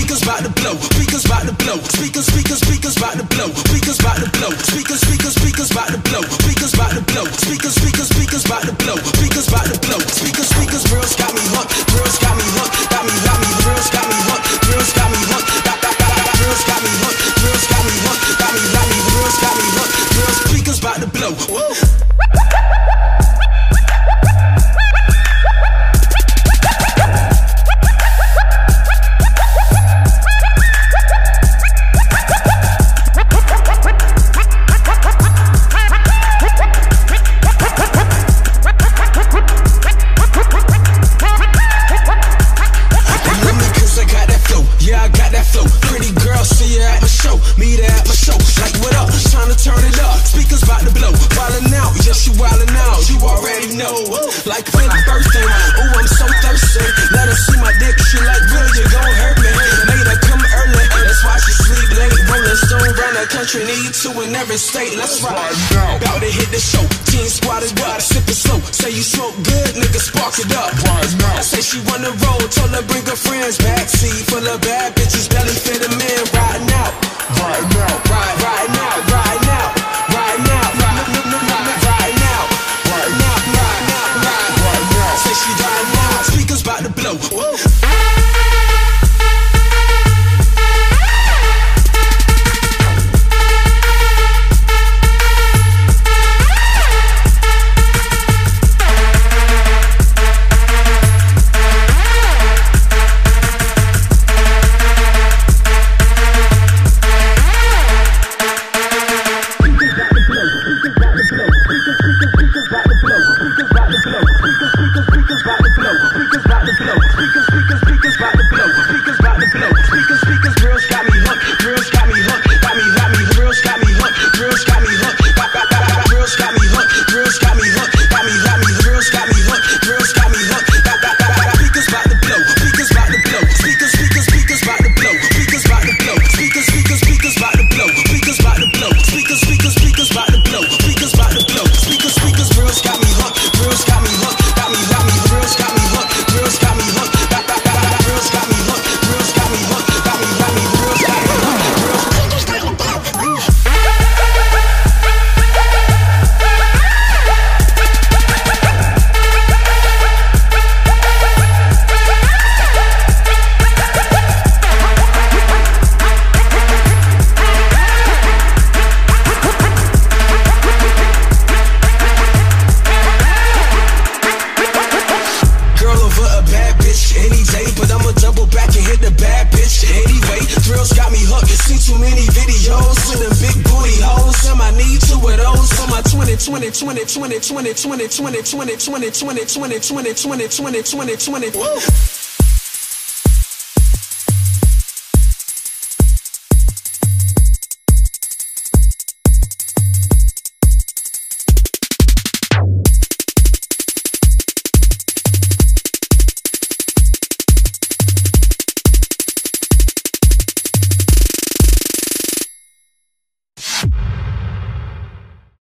speakers about to blow, speakers about to blow, speakers about to blow, speakers about to blow, speakers about to blow, speakers about to blow, speakers about to blow, speakers about to blow, speakers, girls got me hooked, girls got me hooked, got me, girls got me hooked, girls got me hooked, girls got me hooked, girls got me hooked, got me, girls got me hooked, girls, speakers about to blow. Like 50th birthday, ooh, I'm so thirsty. Let her see my dick, she like, really, you gon' hurt me. Made her come early, that's why she sleep late. Rolling stone round the country, need two in every state. Let's ride now. About to hit the show, Team Squad is wild, sip it slow. Say you smoke good, nigga, spark it up. Right now. I say she wanna roll, told her bring her friends. Backseat full of bad bitches, belly fit them in. Right now, right now, right now, right now, right now, right now. Say she right now, speakers about to blow. Woo. Twenty. Woo.